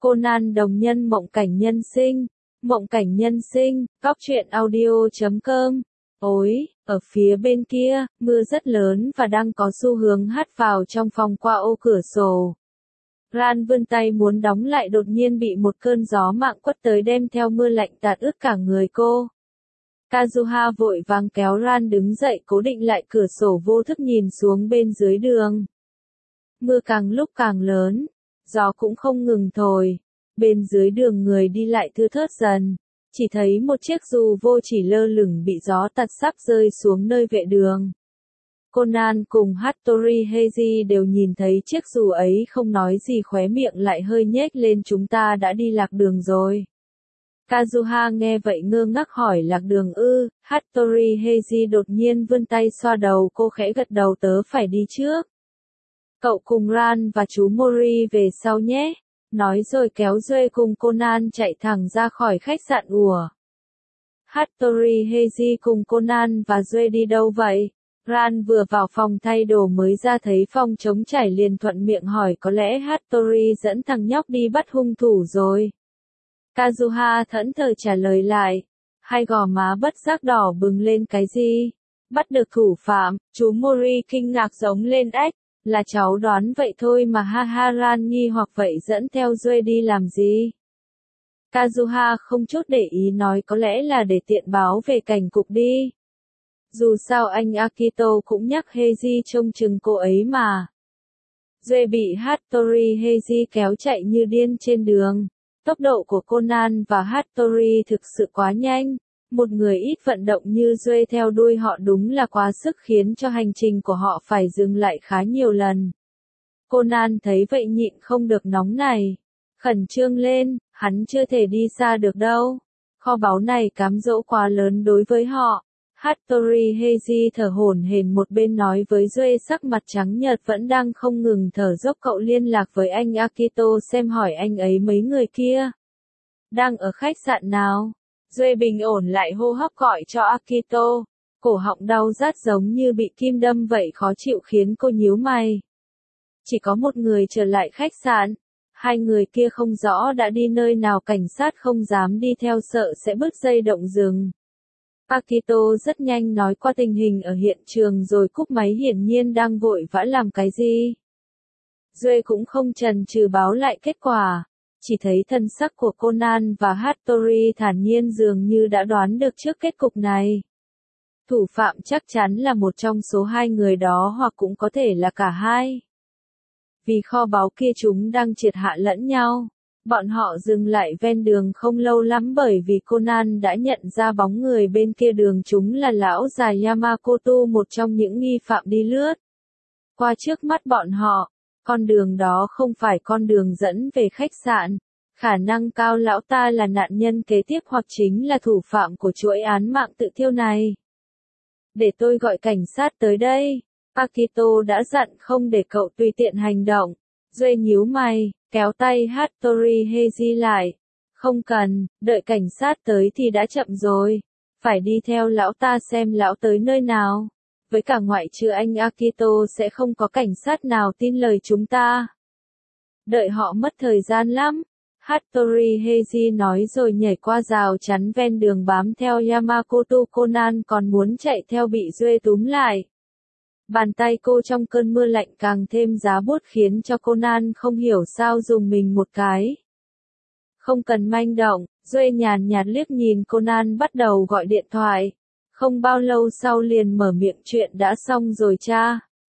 Conan đồng nhân mộng cảnh nhân sinh. Mộng cảnh nhân sinh, truyện audio.com. Ối, ở phía bên kia, mưa rất lớn và đang có xu hướng hắt vào trong phòng qua ô cửa sổ. Ran vươn tay muốn đóng lại, đột nhiên bị một cơn gió mạng quất tới đem theo mưa lạnh tạt ướt cả người cô. Kazuha vội vàng kéo Ran đứng dậy, cố định lại cửa sổ, vô thức nhìn xuống bên dưới đường. Mưa càng lúc càng lớn, gió cũng không ngừng thổi. Bên dưới đường người đi lại thưa thớt dần, chỉ thấy một chiếc dù vô chỉ lơ lửng bị gió tạt sắp rơi xuống nơi vệ đường. Conan cùng Hattori Heiji đều nhìn thấy chiếc dù ấy, không nói gì, khóe miệng lại hơi nhếch lên. Chúng ta đã đi lạc đường rồi. Kazuha nghe vậy ngơ ngác hỏi, lạc đường ư? Hattori Heiji đột nhiên vươn tay xoa đầu cô, khẽ gật đầu, tớ phải đi trước. Cậu cùng Ran và chú Mori về sau nhé. Nói rồi kéo Duê cùng Conan chạy thẳng ra khỏi khách sạn ùa. Hattori Heiji cùng Conan và Duê đi đâu vậy? Ran vừa vào phòng thay đồ mới ra thấy phòng trống trải liền thuận miệng hỏi, có lẽ Hattori dẫn thằng nhóc đi bắt hung thủ rồi. Kazuha thẫn thờ trả lời lại. Hai gò má bất giác đỏ bừng lên. Cái gì? Bắt được thủ phạm? Chú Mori kinh ngạc giống lên. Ếch, là cháu đoán vậy thôi mà. Ha ha. Ran nghi hoặc, vậy dẫn theo Duê đi làm gì? Kazuha không chút để ý nói, có lẽ là để tiện báo về cảnh cục đi. Dù sao anh Akito cũng nhắc Heiji trông chừng cô ấy mà. Duê bị Hattori Heiji kéo chạy như điên trên đường. Tốc độ của Conan và Hattori thực sự quá nhanh. Một người ít vận động như Duê theo đuôi họ đúng là quá sức, khiến cho hành trình của họ phải dừng lại khá nhiều lần. Conan thấy vậy nhịn không được nóng này. Khẩn trương lên, hắn chưa thể đi xa được đâu. Kho báu này cám dỗ quá lớn đối với họ. Hattori Heiji thở hổn hển một bên nói với Duê, sắc mặt trắng nhợt vẫn đang không ngừng thở dốc, cậu liên lạc với anh Akito xem, hỏi anh ấy mấy người kia đang ở khách sạn nào. Duê bình ổn lại hô hấp gọi cho Akito. Cổ họng đau rát giống như bị kim đâm vậy, khó chịu khiến cô nhíu mày. Chỉ có một người trở lại khách sạn. Hai người kia không rõ đã đi nơi nào, cảnh sát không dám đi theo sợ sẽ bứt dây động rừng. Akito rất nhanh nói qua tình hình ở hiện trường rồi cúp máy, hiển nhiên đang vội vã làm cái gì. Duê cũng không chần chừ báo lại kết quả. Chỉ thấy thân sắc của Conan và Hattori thản nhiên, dường như đã đoán được trước kết cục này. Thủ phạm chắc chắn là một trong số hai người đó, hoặc cũng có thể là cả hai. Vì kho báu kia chúng đang triệt hạ lẫn nhau. Bọn họ dừng lại ven đường không lâu lắm, bởi vì Conan đã nhận ra bóng người bên kia đường, chúng là lão già Yamakoto, một trong những nghi phạm đi lướt qua trước mắt bọn họ. Con đường đó không phải con đường dẫn về khách sạn. Khả năng cao lão ta là nạn nhân kế tiếp, hoặc chính là thủ phạm của chuỗi án mạng tự thiêu này. Để tôi gọi cảnh sát tới đây. Akito đã dặn không để cậu tùy tiện hành động. Duê nhíu mày, kéo tay Hattori Heiji lại. Không cần, đợi cảnh sát tới thì đã chậm rồi. Phải đi theo lão ta xem lão tới nơi nào. Với cả ngoại trừ anh Akito sẽ không có cảnh sát nào tin lời chúng ta. Đợi họ mất thời gian lắm. Hattori Heiji nói rồi nhảy qua rào chắn ven đường bám theo Yamakoto. Conan còn muốn chạy theo bị Duê túm lại. Bàn tay cô trong cơn mưa lạnh càng thêm giá buốt, khiến cho Conan không hiểu sao dùng mình một cái. Không cần manh động. Duê nhàn nhạt liếc nhìn Conan, bắt đầu gọi điện thoại. Không bao lâu sau liền mở miệng, chuyện đã xong rồi cha.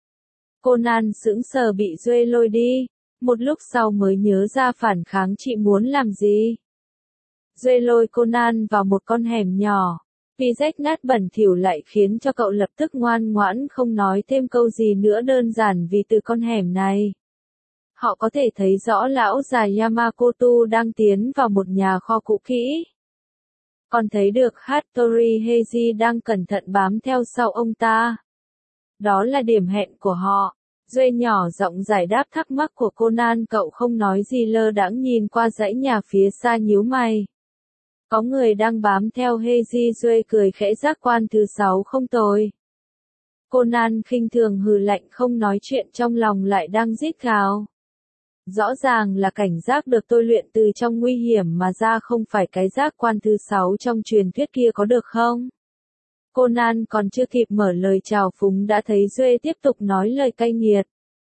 Conan sững sờ, bị Duê lôi đi. Một lúc sau mới nhớ ra phản kháng chị muốn làm gì. Duê lôi Conan vào một con hẻm nhỏ. Vì rách nát bẩn thỉu lại khiến cho cậu lập tức ngoan ngoãn không nói thêm câu gì nữa, đơn giản vì từ con hẻm này họ có thể thấy rõ lão già Yamakoto đang tiến vào một nhà kho cũ kỹ. Còn thấy được Hattori Heiji đang cẩn thận bám theo sau ông ta. Đó là điểm hẹn của họ. Duê nhỏ giọng giải đáp thắc mắc của Conan, cậu không nói gì, lơ đãng nhìn qua dãy nhà phía xa, nhíu mày. Có người đang bám theo Heiji. Duê cười khẽ, giác quan thứ 6 không tồi. Conan khinh thường hừ lạnh, không nói chuyện, trong lòng lại đang rít gào. Rõ ràng là cảnh giác được tôi luyện từ trong nguy hiểm mà ra, không phải cái giác quan thứ 6 trong truyền thuyết kia, có được không? Conan còn chưa kịp mở lời chào phúng đã thấy Duệ tiếp tục nói lời cay nghiệt.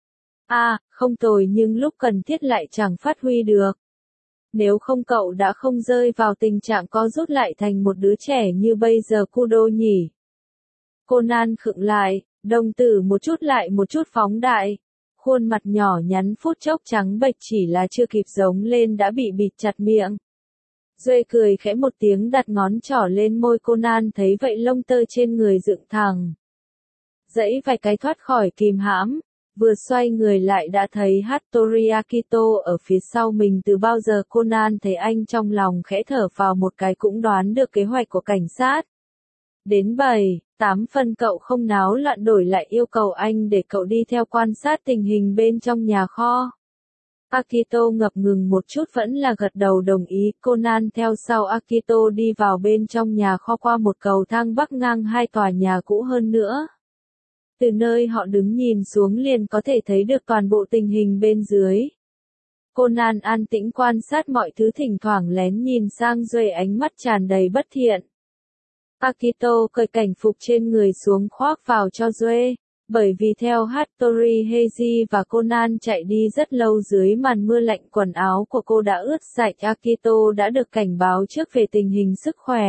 Không tồi, nhưng lúc cần thiết lại chẳng phát huy được. Nếu không cậu đã không rơi vào tình trạng co rút lại thành một đứa trẻ như bây giờ Kudo nhỉ? Conan khựng lại, đồng tử một chút lại một chút phóng đại. Khuôn mặt nhỏ nhắn phút chốc trắng bệch, chỉ là chưa kịp giống lên đã bị bịt chặt miệng. Duệ cười khẽ một tiếng, đặt ngón trỏ lên môi Conan, thấy vậy lông tơ trên người dựng thẳng. Dãy vài cái thoát khỏi kìm hãm, vừa xoay người lại đã thấy Hattori Akito ở phía sau mình. Từ bao giờ Conan thấy anh trong lòng khẽ thở phào một cái, cũng đoán được kế hoạch của cảnh sát. Đến 7-8 phần cậu không náo loạn, đổi lại yêu cầu anh để cậu đi theo quan sát tình hình bên trong nhà kho. Akito ngập ngừng một chút vẫn là gật đầu đồng ý. Conan theo sau Akito đi vào bên trong nhà kho qua một cầu thang bắc ngang hai tòa nhà cũ hơn nữa. Từ nơi họ đứng nhìn xuống liền có thể thấy được toàn bộ tình hình bên dưới. Conan an tĩnh quan sát mọi thứ, thỉnh thoảng lén nhìn sang Duệ, ánh mắt tràn đầy bất thiện. Akito cởi cảnh phục trên người xuống khoác vào cho Duệ. Bởi vì theo Hattori Heiji và Conan chạy đi rất lâu dưới màn mưa lạnh, quần áo của cô đã ướt sạch. Akito đã được cảnh báo trước về tình hình sức khỏe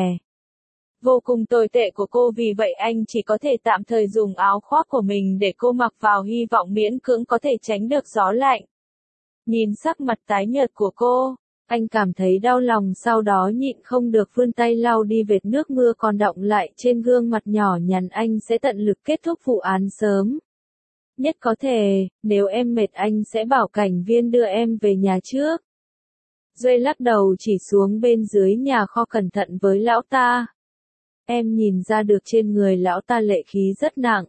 vô cùng tồi tệ của cô, vì vậy anh chỉ có thể tạm thời dùng áo khoác của mình để cô mặc vào, hy vọng miễn cưỡng có thể tránh được gió lạnh. Nhìn sắc mặt tái nhợt của cô, anh cảm thấy đau lòng, sau đó nhịn không được vươn tay lau đi vệt nước mưa còn đọng lại trên gương mặt nhỏ nhắn. Anh sẽ tận lực kết thúc vụ án sớm nhất có thể, nếu em mệt anh sẽ bảo cảnh viên đưa em về nhà trước. Duệ lắc đầu chỉ xuống bên dưới nhà kho, cẩn thận với lão ta. Em nhìn ra được trên người lão ta lệ khí rất nặng.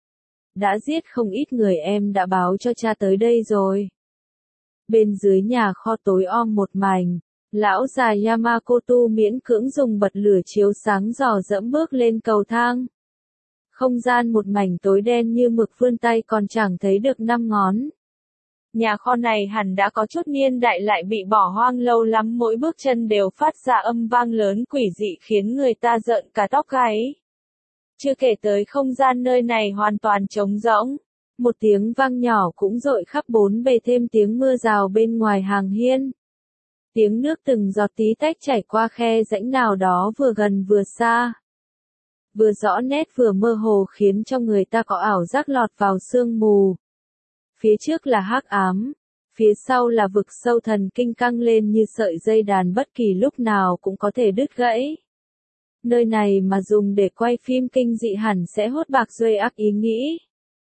Đã giết không ít người, em đã báo cho cha tới đây rồi. Bên dưới nhà kho tối om một mảnh, lão già Yamakoto miễn cưỡng dùng bật lửa chiếu sáng dò dẫm bước lên cầu thang. Không gian một mảnh tối đen như mực, vươn tay còn chẳng thấy được 5 ngón. Nhà kho này hẳn đã có chút niên đại, lại bị bỏ hoang lâu lắm, mỗi bước chân đều phát ra âm vang lớn quỷ dị khiến người ta rợn cả tóc gáy. Chưa kể tới không gian nơi này hoàn toàn trống rỗng. Một tiếng vang nhỏ cũng dội khắp bốn bề, thêm tiếng mưa rào bên ngoài hàng hiên. Tiếng nước từng giọt tí tách chảy qua khe rãnh nào đó, vừa gần vừa xa. Vừa rõ nét vừa mơ hồ, khiến cho người ta có ảo giác lọt vào sương mù. Phía trước là hắc ám, phía sau là vực sâu, thần kinh căng lên như sợi dây đàn, bất kỳ lúc nào cũng có thể đứt gãy. Nơi này mà dùng để quay phim kinh dị hẳn sẽ hốt bạc. Duệ ác ý nghĩ.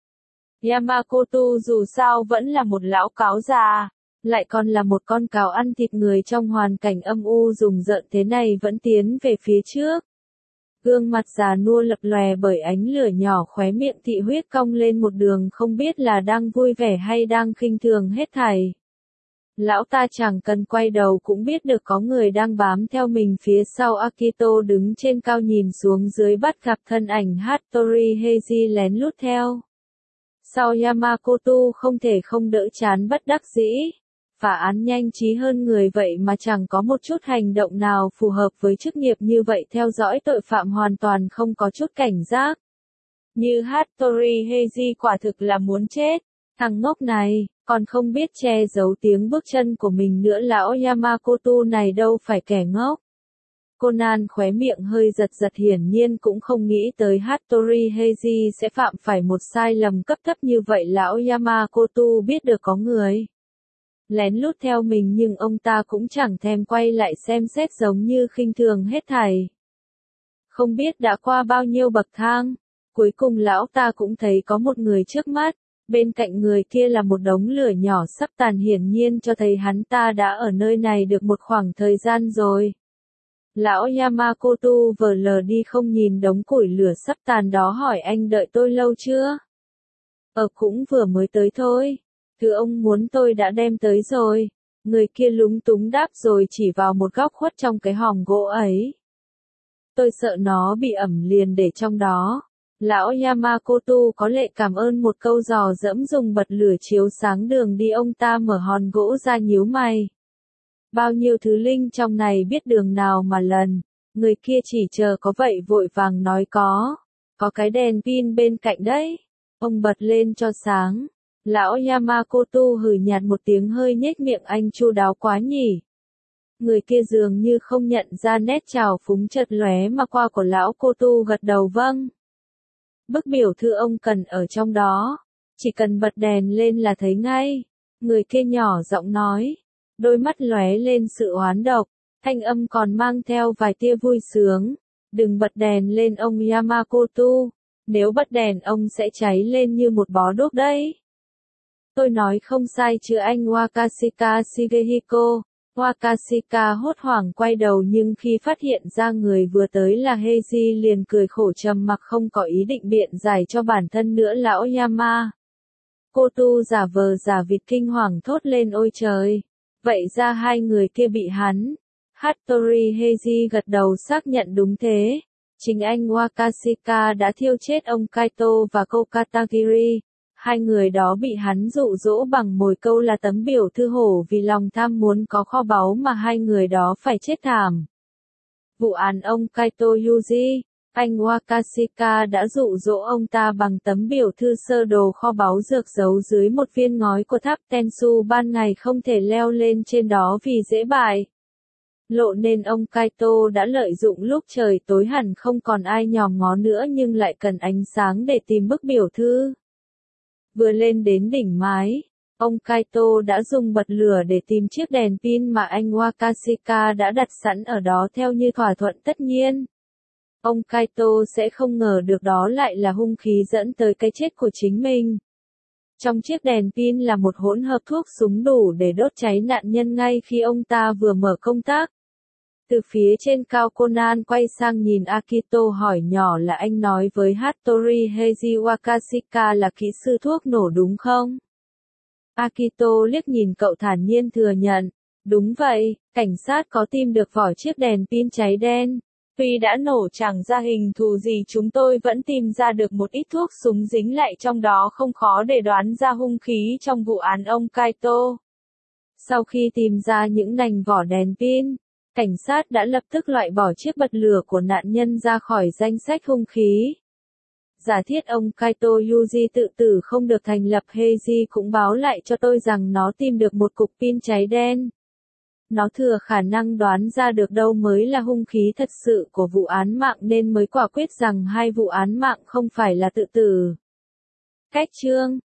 Yamakoto dù sao vẫn là một lão cáo già, lại còn là một con cáo ăn thịt người, trong hoàn cảnh âm u rùng rợn thế này vẫn tiến về phía trước. Gương mặt già nua lập lòe bởi ánh lửa nhỏ, khóe miệng thị huyết cong lên một đường, không biết là đang vui vẻ hay đang khinh thường hết thảy. Lão ta chẳng cần quay đầu cũng biết được có người đang bám theo mình phía sau. Akito đứng trên cao nhìn xuống dưới, bắt gặp thân ảnh Hattori Heiji lén lút theo sau Yamakoto, không thể không đỡ chán bất đắc dĩ. Phá án nhanh trí hơn người vậy mà chẳng có một chút hành động nào phù hợp với chức nghiệp như vậy, theo dõi tội phạm hoàn toàn không có chút cảnh giác. Như Hattori Heiji quả thực là muốn chết. Thằng ngốc này, còn không biết che giấu tiếng bước chân của mình nữa. Lão Yamakoto này đâu phải kẻ ngốc. Conan khóe miệng hơi giật giật, hiển nhiên cũng không nghĩ tới Hattori Heiji sẽ phạm phải một sai lầm cấp thấp như vậy. Lão Yamakoto biết được có người lén lút theo mình, nhưng ông ta cũng chẳng thèm quay lại xem xét, giống như khinh thường hết thảy. Không biết đã qua bao nhiêu bậc thang, cuối cùng lão ta cũng thấy có một người trước mắt, bên cạnh người kia là một đống lửa nhỏ sắp tàn, hiển nhiên cho thấy hắn ta đã ở nơi này được một khoảng thời gian rồi. Lão Yamakoto vờ lờ đi không nhìn đống củi lửa sắp tàn đó, hỏi anh đợi tôi lâu chưa? Cũng vừa mới tới thôi. Thứ ông muốn tôi đã đem tới rồi. Người kia lúng túng đáp rồi chỉ vào một góc khuất trong cái hòm gỗ ấy. Tôi sợ nó bị ẩm liền để trong đó. Lão Yamamoto có lệ cảm ơn một câu dò dẫm dùng bật lửa chiếu sáng đường đi, ông ta mở hòn gỗ ra nhíu mày. Bao nhiêu thứ linh trong này biết đường nào mà lần, người kia chỉ chờ có vậy vội vàng nói có cái đèn pin bên cạnh đấy. Ông bật lên cho sáng. Lão Yamamoto hừ nhạt một tiếng hơi nhếch miệng, anh chu đáo quá nhỉ. Người kia dường như không nhận ra nét trào phúng chợt lóe mà qua của lão Koto, gật đầu vâng. Bức biểu thư ông cần ở trong đó, chỉ cần bật đèn lên là thấy ngay. Người kia nhỏ giọng nói, đôi mắt lóe lên sự oán độc, thanh âm còn mang theo vài tia vui sướng. Đừng bật đèn lên ông Yamamoto, nếu bật đèn ông sẽ cháy lên như một bó đuốc đấy. Tôi nói không sai chứ anh Wakashika Shigehiko. Wakashika hốt hoảng quay đầu, nhưng khi phát hiện ra người vừa tới là Heiji liền cười khổ trầm mặc, không có ý định biện giải cho bản thân nữa. Lão Yamamoto giả vờ giả vịt kinh hoàng thốt lên, ôi trời, vậy ra hai người kia bị hắn. Hattori Heiji gật đầu xác nhận đúng thế. Chính anh Wakashika đã thiêu chết ông Kaito và cô Katagiri. Hai người đó bị hắn dụ dỗ bằng mồi câu là tấm biểu thư hổ, vì lòng tham muốn có kho báu mà hai người đó phải chết thảm. Vụ án ông Kaito Yuji, anh Wakashika đã dụ dỗ ông ta bằng tấm biểu thư sơ đồ kho báu dược giấu dưới một viên ngói của tháp Tensu, ban ngày không thể leo lên trên đó vì dễ bại lộ, nên ông Kaito đã lợi dụng lúc trời tối hẳn không còn ai nhòm ngó nữa nhưng lại cần ánh sáng để tìm bức biểu thư. Vừa lên đến đỉnh mái, ông Kaito đã dùng bật lửa để tìm chiếc đèn pin mà anh Wakashika đã đặt sẵn ở đó theo như thỏa thuận. Tất nhiên, ông Kaito sẽ không ngờ được đó lại là hung khí dẫn tới cái chết của chính mình. Trong chiếc đèn pin là một hỗn hợp thuốc súng đủ để đốt cháy nạn nhân ngay khi ông ta vừa mở công tác. Từ phía trên cao Conan quay sang nhìn Akito hỏi nhỏ là anh nói với Hattori Heiji Wakashika là kỹ sư thuốc nổ đúng không? Akito liếc nhìn cậu thản nhiên thừa nhận. Đúng vậy, cảnh sát có tìm được vỏ chiếc đèn pin cháy đen. Tuy đã nổ chẳng ra hình thù gì, chúng tôi vẫn tìm ra được một ít thuốc súng dính lại trong đó, không khó để đoán ra hung khí trong vụ án ông Kaito. Sau khi tìm ra những mảnh vỏ đèn pin, cảnh sát đã lập tức loại bỏ chiếc bật lửa của nạn nhân ra khỏi danh sách hung khí. Giả thiết ông Kaito Yuji tự tử không được thành lập, Heiji cũng báo lại cho tôi rằng nó tìm được một cục pin cháy đen. Nó thừa khả năng đoán ra được đâu mới là hung khí thật sự của vụ án mạng nên mới quả quyết rằng hai vụ án mạng không phải là tự tử. Cách chương